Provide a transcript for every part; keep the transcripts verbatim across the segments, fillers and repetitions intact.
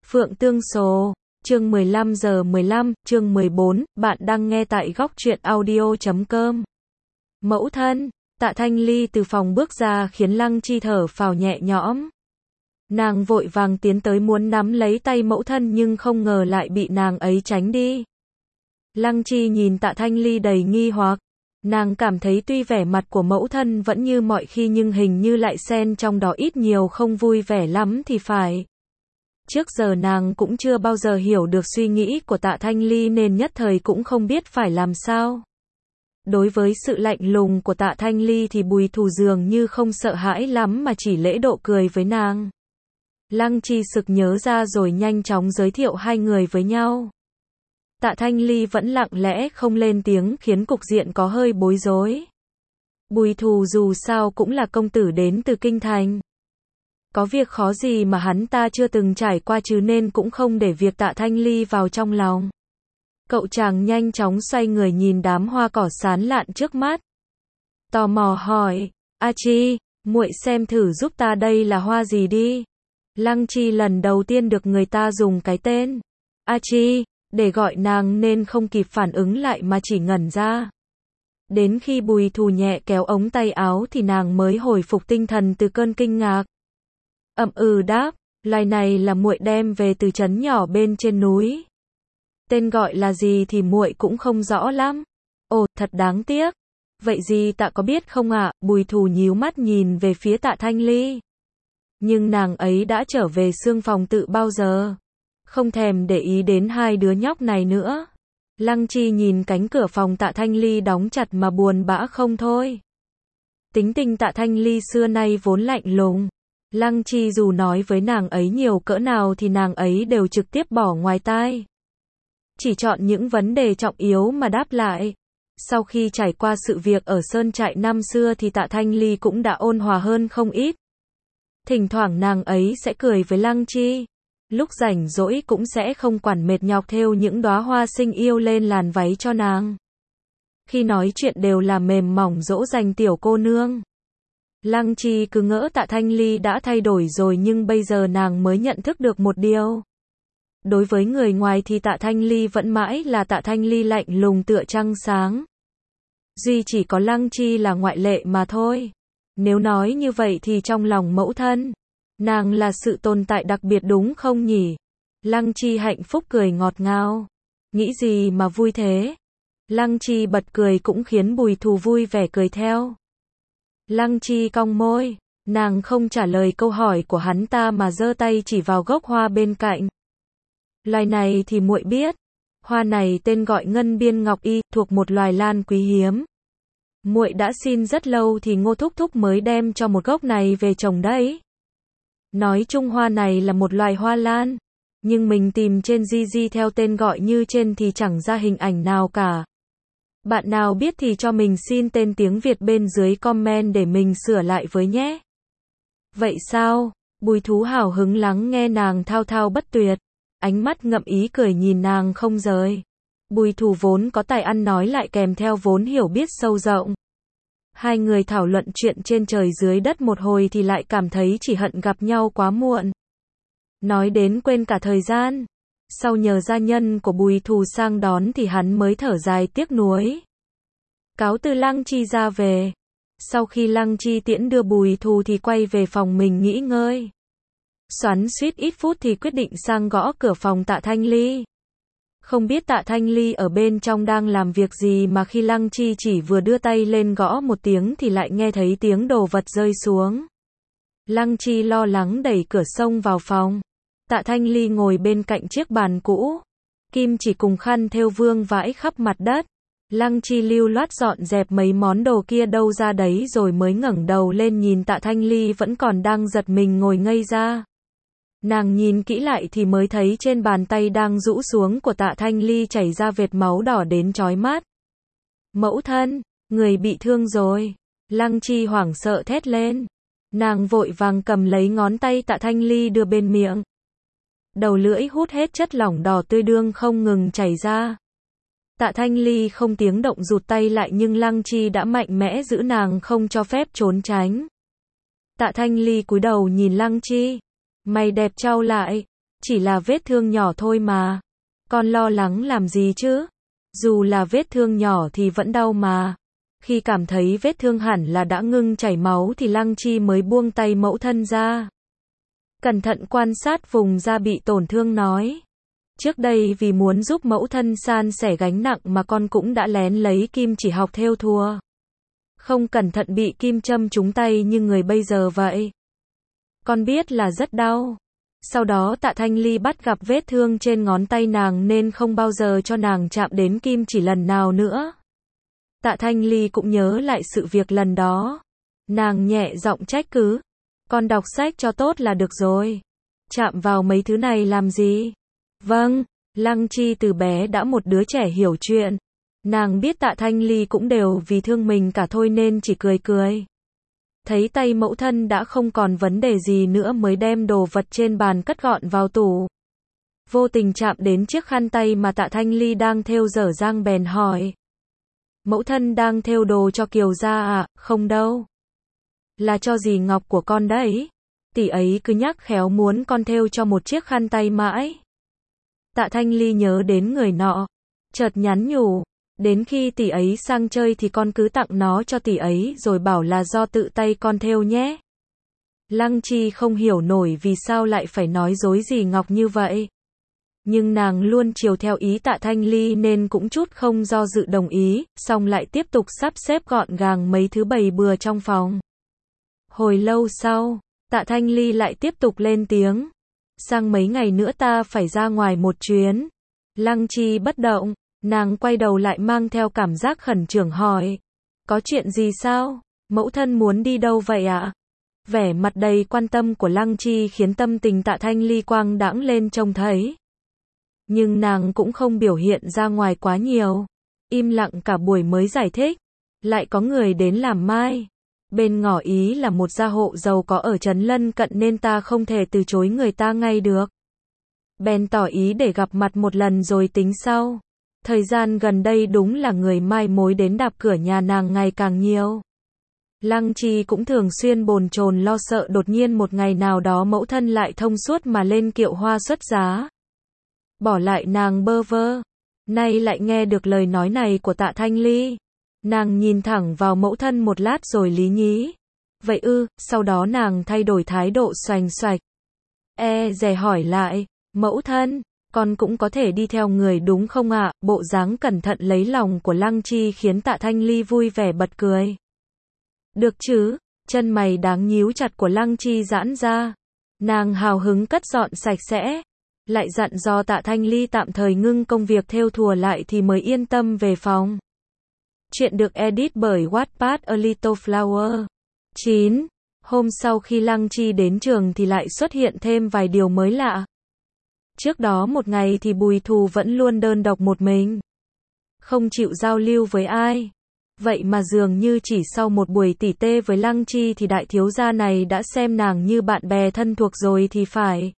Phượng Tương Sồ, chương mười lăm giờ mười lăm, chương mười bốn, bạn đang nghe tại góc truyện audio chấm com. Mẫu thân, Tạ Thanh Ly từ phòng bước ra khiến Lăng Chi thở phào nhẹ nhõm. Nàng vội vàng tiến tới muốn nắm lấy tay mẫu thân nhưng không ngờ lại bị nàng ấy tránh đi. Lăng Chi nhìn Tạ Thanh Ly đầy nghi hoặc. Nàng cảm thấy tuy vẻ mặt của mẫu thân vẫn như mọi khi nhưng hình như lại xen trong đó ít nhiều không vui vẻ lắm thì phải. Trước giờ nàng cũng chưa bao giờ hiểu được suy nghĩ của Tạ Thanh Ly nên nhất thời cũng không biết phải làm sao. Đối với sự lạnh lùng của Tạ Thanh Ly thì Bùi Thù dường như không sợ hãi lắm mà chỉ lễ độ cười với nàng. Lăng Chi sực nhớ ra rồi nhanh chóng giới thiệu hai người với nhau. Tạ Thanh Ly vẫn lặng lẽ không lên tiếng khiến cục diện có hơi bối rối. Bùi Thù dù sao cũng là công tử đến từ kinh thành. Có việc khó gì mà hắn ta chưa từng trải qua chứ nên cũng không để việc Tạ Thanh Ly vào trong lòng. Cậu chàng nhanh chóng xoay người nhìn đám hoa cỏ sán lạn trước mắt. Tò mò hỏi, A Chi, muội xem thử giúp ta đây là hoa gì đi. Lăng Chi lần đầu tiên được người ta dùng cái tên A Chi để gọi nàng nên không kịp phản ứng lại mà chỉ ngẩn ra. Đến khi Bùi Thù nhẹ kéo ống tay áo thì nàng mới hồi phục tinh thần từ cơn kinh ngạc. Ậm ừ đáp, loài này là muội đem về từ trấn nhỏ bên trên núi. Tên gọi là gì thì muội cũng không rõ lắm. Ồ, thật đáng tiếc. Vậy gì Tạ có biết không ạ? Bùi Thù nhíu mắt nhìn về phía Tạ Thanh Ly. Nhưng nàng ấy đã trở về xương phòng tự bao giờ. Không thèm để ý đến hai đứa nhóc này nữa. Lăng Chi nhìn cánh cửa phòng Tạ Thanh Ly đóng chặt mà buồn bã không thôi. Tính tình Tạ Thanh Ly xưa nay vốn lạnh lùng. Lăng Chi dù nói với nàng ấy nhiều cỡ nào thì nàng ấy đều trực tiếp bỏ ngoài tai. Chỉ chọn những vấn đề trọng yếu mà đáp lại. Sau khi trải qua sự việc ở sơn trại năm xưa thì Tạ Thanh Ly cũng đã ôn hòa hơn không ít. Thỉnh thoảng nàng ấy sẽ cười với Lăng Chi. Lúc rảnh rỗi cũng sẽ không quản mệt nhọc thêu những đóa hoa xinh yêu lên làn váy cho nàng. Khi nói chuyện đều là mềm mỏng dỗ dành tiểu cô nương. Lăng Chi cứ ngỡ Tạ Thanh Ly đã thay đổi rồi nhưng bây giờ nàng mới nhận thức được một điều. Đối với người ngoài thì Tạ Thanh Ly vẫn mãi là Tạ Thanh Ly lạnh lùng tựa trăng sáng. Duy chỉ có Lăng Chi là ngoại lệ mà thôi. Nếu nói như vậy thì trong lòng mẫu thân, nàng là sự tồn tại đặc biệt đúng không nhỉ? Lăng Chi hạnh phúc cười ngọt ngào. Nghĩ gì mà vui thế? Lăng Chi bật cười cũng khiến Bùi Thù vui vẻ cười theo. Lăng Chi cong môi, nàng không trả lời câu hỏi của hắn ta mà giơ tay chỉ vào gốc hoa bên cạnh. Loài này thì muội biết, hoa này tên gọi Ngân Biên Ngọc Y, thuộc một loài lan quý hiếm. Muội đã xin rất lâu thì Ngô thúc thúc mới đem cho một gốc này về trồng đấy. Nói chung hoa này là một loài hoa lan, nhưng mình tìm trên gi gi theo tên gọi như trên thì chẳng ra hình ảnh nào cả. Bạn nào biết thì cho mình xin tên tiếng Việt bên dưới comment để mình sửa lại với nhé. Vậy sao? Bùi Thú hào hứng lắng nghe nàng thao thao bất tuyệt, ánh mắt ngậm ý cười nhìn nàng không rời. Bùi Thù vốn có tài ăn nói lại kèm theo vốn hiểu biết sâu rộng. Hai người thảo luận chuyện trên trời dưới đất một hồi thì lại cảm thấy chỉ hận gặp nhau quá muộn. Nói đến quên cả thời gian. Sau nhờ gia nhân của Bùi Thù sang đón thì hắn mới thở dài tiếc nuối. Cáo từ Lăng Chi ra về. Sau khi Lăng Chi tiễn đưa Bùi Thù thì quay về phòng mình nghỉ ngơi. Xoắn suýt ít phút thì quyết định sang gõ cửa phòng Tạ Thanh Ly. Không biết Tạ Thanh Ly ở bên trong đang làm việc gì mà khi Lăng Chi chỉ vừa đưa tay lên gõ một tiếng thì lại nghe thấy tiếng đồ vật rơi xuống. Lăng Chi lo lắng đẩy cửa xông vào phòng. Tạ Thanh Ly ngồi bên cạnh chiếc bàn cũ. Kim chỉ cùng khăn thêu vương vãi khắp mặt đất. Lăng Chi lưu loát dọn dẹp mấy món đồ kia đâu ra đấy rồi mới ngẩng đầu lên nhìn Tạ Thanh Ly vẫn còn đang giật mình ngồi ngây ra. Nàng nhìn kỹ lại thì mới thấy trên bàn tay đang rũ xuống của Tạ Thanh Ly chảy ra vệt máu đỏ đến chói mắt. Mẫu thân, người bị thương rồi. Lăng Chi hoảng sợ thét lên. Nàng vội vàng cầm lấy ngón tay Tạ Thanh Ly đưa bên miệng. Đầu lưỡi hút hết chất lỏng đỏ tươi đương không ngừng chảy ra. Tạ Thanh Ly không tiếng động rụt tay lại nhưng Lăng Chi đã mạnh mẽ giữ nàng không cho phép trốn tránh. Tạ Thanh Ly cúi đầu nhìn Lăng Chi. Mày đẹp trao lại. Chỉ là vết thương nhỏ thôi mà. Con lo lắng làm gì chứ? Dù là vết thương nhỏ thì vẫn đau mà. Khi cảm thấy vết thương hẳn là đã ngưng chảy máu thì Lăng Chi mới buông tay mẫu thân ra. Cẩn thận quan sát vùng da bị tổn thương nói. Trước đây vì muốn giúp mẫu thân san sẻ gánh nặng mà con cũng đã lén lấy kim chỉ học thêu thùa. Không cẩn thận bị kim châm trúng tay như người bây giờ vậy. Con biết là rất đau. Sau đó Tạ Thanh Ly bắt gặp vết thương trên ngón tay nàng nên không bao giờ cho nàng chạm đến kim chỉ lần nào nữa. Tạ Thanh Ly cũng nhớ lại sự việc lần đó. Nàng nhẹ giọng trách cứ. Con đọc sách cho tốt là được rồi. Chạm vào mấy thứ này làm gì? Vâng, Lăng Chi từ bé đã một đứa trẻ hiểu chuyện. Nàng biết Tạ Thanh Ly cũng đều vì thương mình cả thôi nên chỉ cười cười. Thấy tay mẫu thân đã không còn vấn đề gì nữa mới đem đồ vật trên bàn cất gọn vào tủ. Vô tình chạm đến chiếc khăn tay mà Tạ Thanh Ly đang thêu dở dang bèn hỏi. Mẫu thân đang thêu đồ cho Kiều gia à? Không đâu. Là cho dì Ngọc của con đấy. Tỷ ấy cứ nhắc khéo muốn con thêu cho một chiếc khăn tay mãi. Tạ Thanh Ly nhớ đến người nọ. Chợt nhắn nhủ. Đến khi tỷ ấy sang chơi thì con cứ tặng nó cho tỷ ấy rồi bảo là do tự tay con thêu nhé. Lăng Chi không hiểu nổi vì sao lại phải nói dối dì Ngọc như vậy. Nhưng nàng luôn chiều theo ý Tạ Thanh Ly nên cũng chút không do dự đồng ý, xong lại tiếp tục sắp xếp gọn gàng mấy thứ bày bừa trong phòng. Hồi lâu sau, Tạ Thanh Ly lại tiếp tục lên tiếng. Sang mấy ngày nữa ta phải ra ngoài một chuyến. Lăng Chi bất động, nàng quay đầu lại mang theo cảm giác khẩn trương hỏi. Có chuyện gì sao? Mẫu thân muốn đi đâu vậy ạ? Vẻ mặt đầy quan tâm của Lăng Chi khiến tâm tình Tạ Thanh Ly quang đãng lên trông thấy. Nhưng nàng cũng không biểu hiện ra ngoài quá nhiều. Im lặng cả buổi mới giải thích. Lại có người đến làm mai. Bên ngỏ ý là một gia hộ giàu có ở trấn lân cận nên ta không thể từ chối người ta ngay được. Bèn tỏ ý để gặp mặt một lần rồi tính sau. Thời gian gần đây đúng là người mai mối đến đạp cửa nhà nàng ngày càng nhiều. Lăng Chi cũng thường xuyên bồn chồn lo sợ đột nhiên một ngày nào đó mẫu thân lại thông suốt mà lên kiệu hoa xuất giá. Bỏ lại nàng bơ vơ. Nay lại nghe được lời nói này của Tạ Thanh Ly. Nàng nhìn thẳng vào mẫu thân một lát rồi lý nhí. Vậy ư, sau đó nàng thay đổi thái độ xoành xoạch. E dè hỏi lại, mẫu thân, con cũng có thể đi theo người đúng không ạ? Bộ dáng cẩn thận lấy lòng của Lăng Chi khiến Tạ Thanh Ly vui vẻ bật cười. Được chứ, chân mày đáng nhíu chặt của Lăng Chi giãn ra. Nàng hào hứng cất dọn sạch sẽ. Lại dặn dò Tạ Thanh Ly tạm thời ngưng công việc thêu thùa lại thì mới yên tâm về phòng. Chuyện được edit bởi Wattpad A Little Flower. chín. Hôm sau khi Lăng Chi đến trường thì lại xuất hiện thêm vài điều mới lạ. Trước đó một ngày thì Bùi Thù vẫn luôn đơn độc một mình. Không chịu giao lưu với ai. Vậy mà dường như chỉ sau một buổi tỉ tê với Lăng Chi thì đại thiếu gia này đã xem nàng như bạn bè thân thuộc rồi thì phải.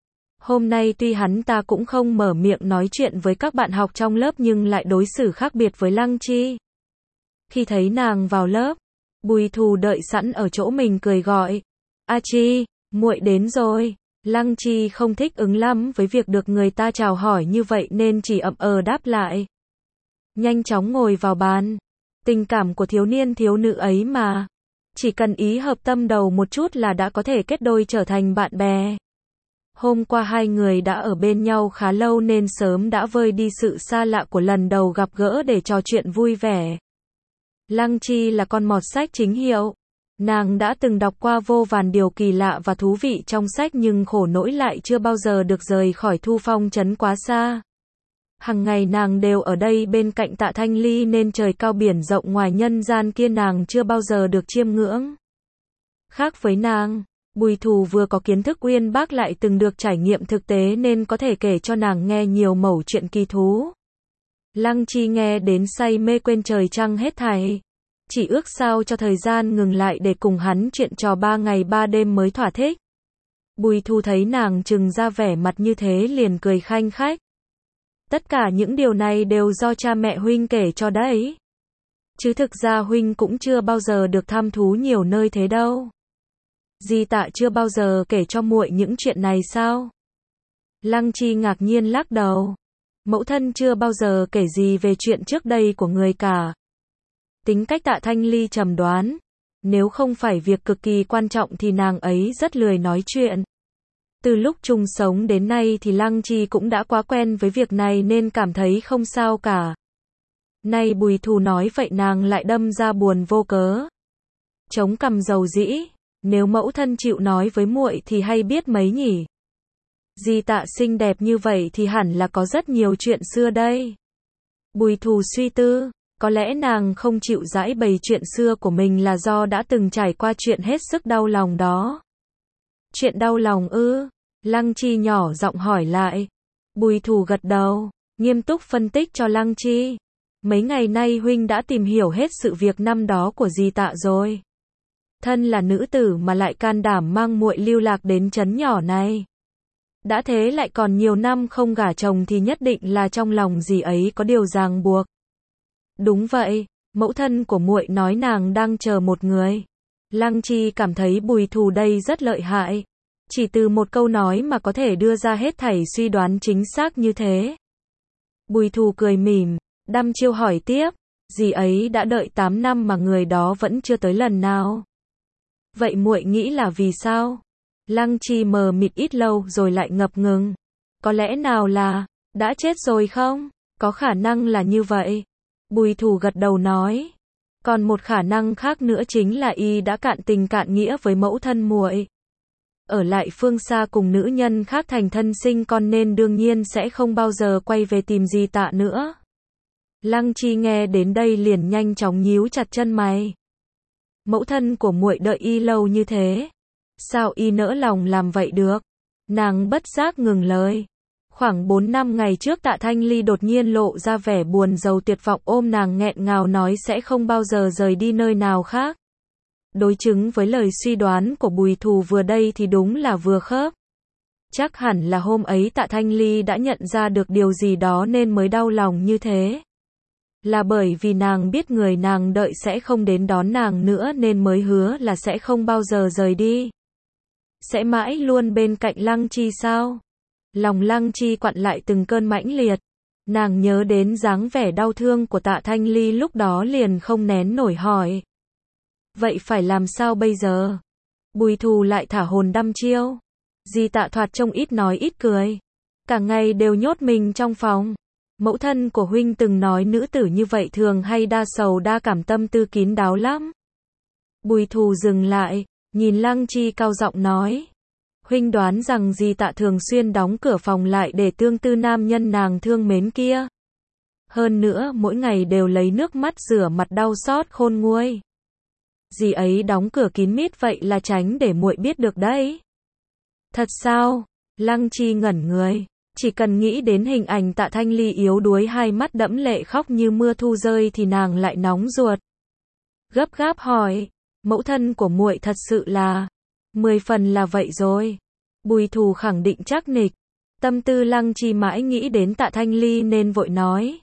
Hôm nay tuy hắn ta cũng không mở miệng nói chuyện với các bạn học trong lớp nhưng lại đối xử khác biệt với Lăng Chi. Khi thấy nàng vào lớp, Bùi Thù đợi sẵn ở chỗ mình cười gọi. A Chi, muội đến rồi. Lăng Chi không thích ứng lắm với việc được người ta chào hỏi như vậy nên chỉ ậm ờ đáp lại. Nhanh chóng ngồi vào bàn. Tình cảm của thiếu niên thiếu nữ ấy mà. Chỉ cần ý hợp tâm đầu một chút là đã có thể kết đôi trở thành bạn bè. Hôm qua hai người đã ở bên nhau khá lâu nên sớm đã vơi đi sự xa lạ của lần đầu gặp gỡ để trò chuyện vui vẻ. Lăng Chi là con mọt sách chính hiệu. Nàng đã từng đọc qua vô vàn điều kỳ lạ và thú vị trong sách nhưng khổ nỗi lại chưa bao giờ được rời khỏi Thu Phong trấn quá xa. Hằng ngày nàng đều ở đây bên cạnh Tạ Thanh Ly nên trời cao biển rộng ngoài nhân gian kia nàng chưa bao giờ được chiêm ngưỡng. Khác với nàng, Bùi Thù vừa có kiến thức uyên bác lại từng được trải nghiệm thực tế nên có thể kể cho nàng nghe nhiều mẩu chuyện kỳ thú. Lăng Chi nghe đến say mê quên trời trăng hết thảy. Chỉ ước sao cho thời gian ngừng lại để cùng hắn chuyện trò ba ngày ba đêm mới thỏa thích. Bùi Thù thấy nàng trừng ra vẻ mặt như thế liền cười khanh khách. Tất cả những điều này đều do cha mẹ huynh kể cho đấy. Chứ thực ra huynh cũng chưa bao giờ được thăm thú nhiều nơi thế đâu. Dì Tạ chưa bao giờ kể cho muội những chuyện này sao? Lăng Chi ngạc nhiên lắc đầu. Mẫu thân chưa bao giờ kể gì về chuyện trước đây của người cả. Tính cách Tạ Thanh Ly trầm đoán. Nếu không phải việc cực kỳ quan trọng thì nàng ấy rất lười nói chuyện. Từ lúc chung sống đến nay thì Lăng Chi cũng đã quá quen với việc này nên cảm thấy không sao cả. Nay Bùi Thù nói vậy nàng lại đâm ra buồn vô cớ. Chống cằm dầu dĩ, nếu mẫu thân chịu nói với muội thì hay biết mấy nhỉ. Di Tạ xinh đẹp như vậy thì hẳn là có rất nhiều chuyện xưa đây. Bùi Thù suy tư, có lẽ nàng không chịu giãi bày chuyện xưa của mình là do đã từng trải qua chuyện hết sức đau lòng đó. Chuyện đau lòng ư? Lăng Chi nhỏ giọng hỏi lại. Bùi Thù gật đầu, nghiêm túc phân tích cho Lăng Chi. Mấy ngày nay huynh đã tìm hiểu hết sự việc năm đó của Di Tạ rồi. Thân là nữ tử mà lại can đảm mang muội lưu lạc đến trấn nhỏ này. Đã thế lại còn nhiều năm không gả chồng thì nhất định là trong lòng dì ấy có điều ràng buộc. Đúng vậy, mẫu thân của muội nói nàng đang chờ một người. Lăng Chi cảm thấy Bùi Thù đây rất lợi hại. Chỉ từ một câu nói mà có thể đưa ra hết thảy suy đoán chính xác như thế. Bùi Thù cười mỉm, đăm chiêu hỏi tiếp, dì ấy đã đợi tám năm mà người đó vẫn chưa tới lần nào. Vậy muội nghĩ là vì sao? Lăng Chi mờ mịt ít lâu rồi lại ngập ngừng. Có lẽ nào là, đã chết rồi không? Có khả năng là như vậy. Bùi Thù gật đầu nói. Còn một khả năng khác nữa chính là y đã cạn tình cạn nghĩa với mẫu thân muội. Ở lại phương xa cùng nữ nhân khác thành thân sinh con nên đương nhiên sẽ không bao giờ quay về tìm Di Tạ nữa. Lăng Chi nghe đến đây liền nhanh chóng nhíu chặt chân mày. Mẫu thân của muội đợi y lâu như thế. Sao y nỡ lòng làm vậy được? Nàng bất giác ngừng lời. Khoảng bốn năm ngày trước Tạ Thanh Ly đột nhiên lộ ra vẻ buồn rầu tuyệt vọng ôm nàng nghẹn ngào nói sẽ không bao giờ rời đi nơi nào khác. Đối chứng với lời suy đoán của Bùi Thù vừa đây thì đúng là vừa khớp. Chắc hẳn là hôm ấy Tạ Thanh Ly đã nhận ra được điều gì đó nên mới đau lòng như thế. Là bởi vì nàng biết người nàng đợi sẽ không đến đón nàng nữa nên mới hứa là sẽ không bao giờ rời đi. Sẽ mãi luôn bên cạnh Lăng Chi sao? Lòng Lăng Chi quặn lại từng cơn mãnh liệt. Nàng nhớ đến dáng vẻ đau thương của Tạ Thanh Ly lúc đó liền không nén nổi hỏi. Vậy phải làm sao bây giờ? Bùi Thù lại thả hồn đăm chiêu. Di Tạ thoạt trông ít nói ít cười. Cả ngày đều nhốt mình trong phòng. Mẫu thân của huynh từng nói nữ tử như vậy thường hay đa sầu đa cảm tâm tư kín đáo lắm. Bùi Thù dừng lại, nhìn Lăng Chi cao giọng nói. Huynh đoán rằng Di Tạ thường xuyên đóng cửa phòng lại để tương tư nam nhân nàng thương mến kia. Hơn nữa mỗi ngày đều lấy nước mắt rửa mặt đau xót khôn nguôi. Dì ấy đóng cửa kín mít vậy là tránh để muội biết được đấy. Thật sao? Lăng Chi ngẩn người. Chỉ cần nghĩ đến hình ảnh Tạ Thanh Ly yếu đuối hai mắt đẫm lệ khóc như mưa thu rơi thì nàng lại nóng ruột. Gấp gáp hỏi, mẫu thân của muội thật sự là, mười phần là vậy rồi. Bùi Thù khẳng định chắc nịch. Tâm tư Lăng Chi mãi nghĩ đến Tạ Thanh Ly nên vội nói.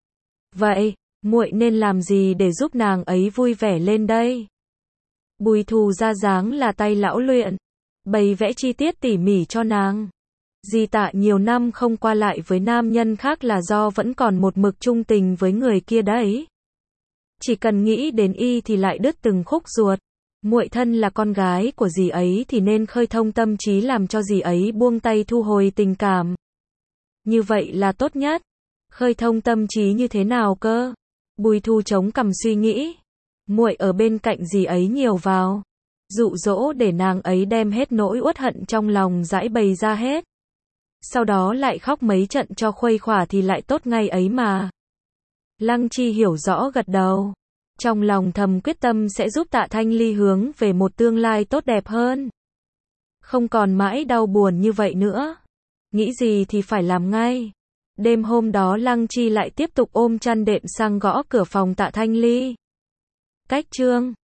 Vậy, muội nên làm gì để giúp nàng ấy vui vẻ lên đây? Bùi Thù ra dáng là tay lão luyện, bày vẽ chi tiết tỉ mỉ cho nàng. Di Tạ nhiều năm không qua lại với nam nhân khác là do vẫn còn một mực trung tình với người kia đấy. Chỉ cần nghĩ đến y thì lại đứt từng khúc ruột. Muội thân là con gái của dì ấy thì nên khơi thông tâm trí làm cho dì ấy buông tay thu hồi tình cảm. Như vậy là tốt nhất. Khơi thông tâm trí như thế nào cơ? Bùi Thù chống cằm suy nghĩ. Muội ở bên cạnh dì ấy nhiều vào, dụ dỗ để nàng ấy đem hết nỗi uất hận trong lòng giãi bày ra hết. Sau đó lại khóc mấy trận cho khuây khỏa thì lại tốt ngay ấy mà. Lăng Chi hiểu rõ gật đầu. Trong lòng thầm quyết tâm sẽ giúp Tạ Thanh Ly hướng về một tương lai tốt đẹp hơn. Không còn mãi đau buồn như vậy nữa. Nghĩ gì thì phải làm ngay. Đêm hôm đó Lăng Chi lại tiếp tục ôm chăn đệm sang gõ cửa phòng Tạ Thanh Ly. Cách chương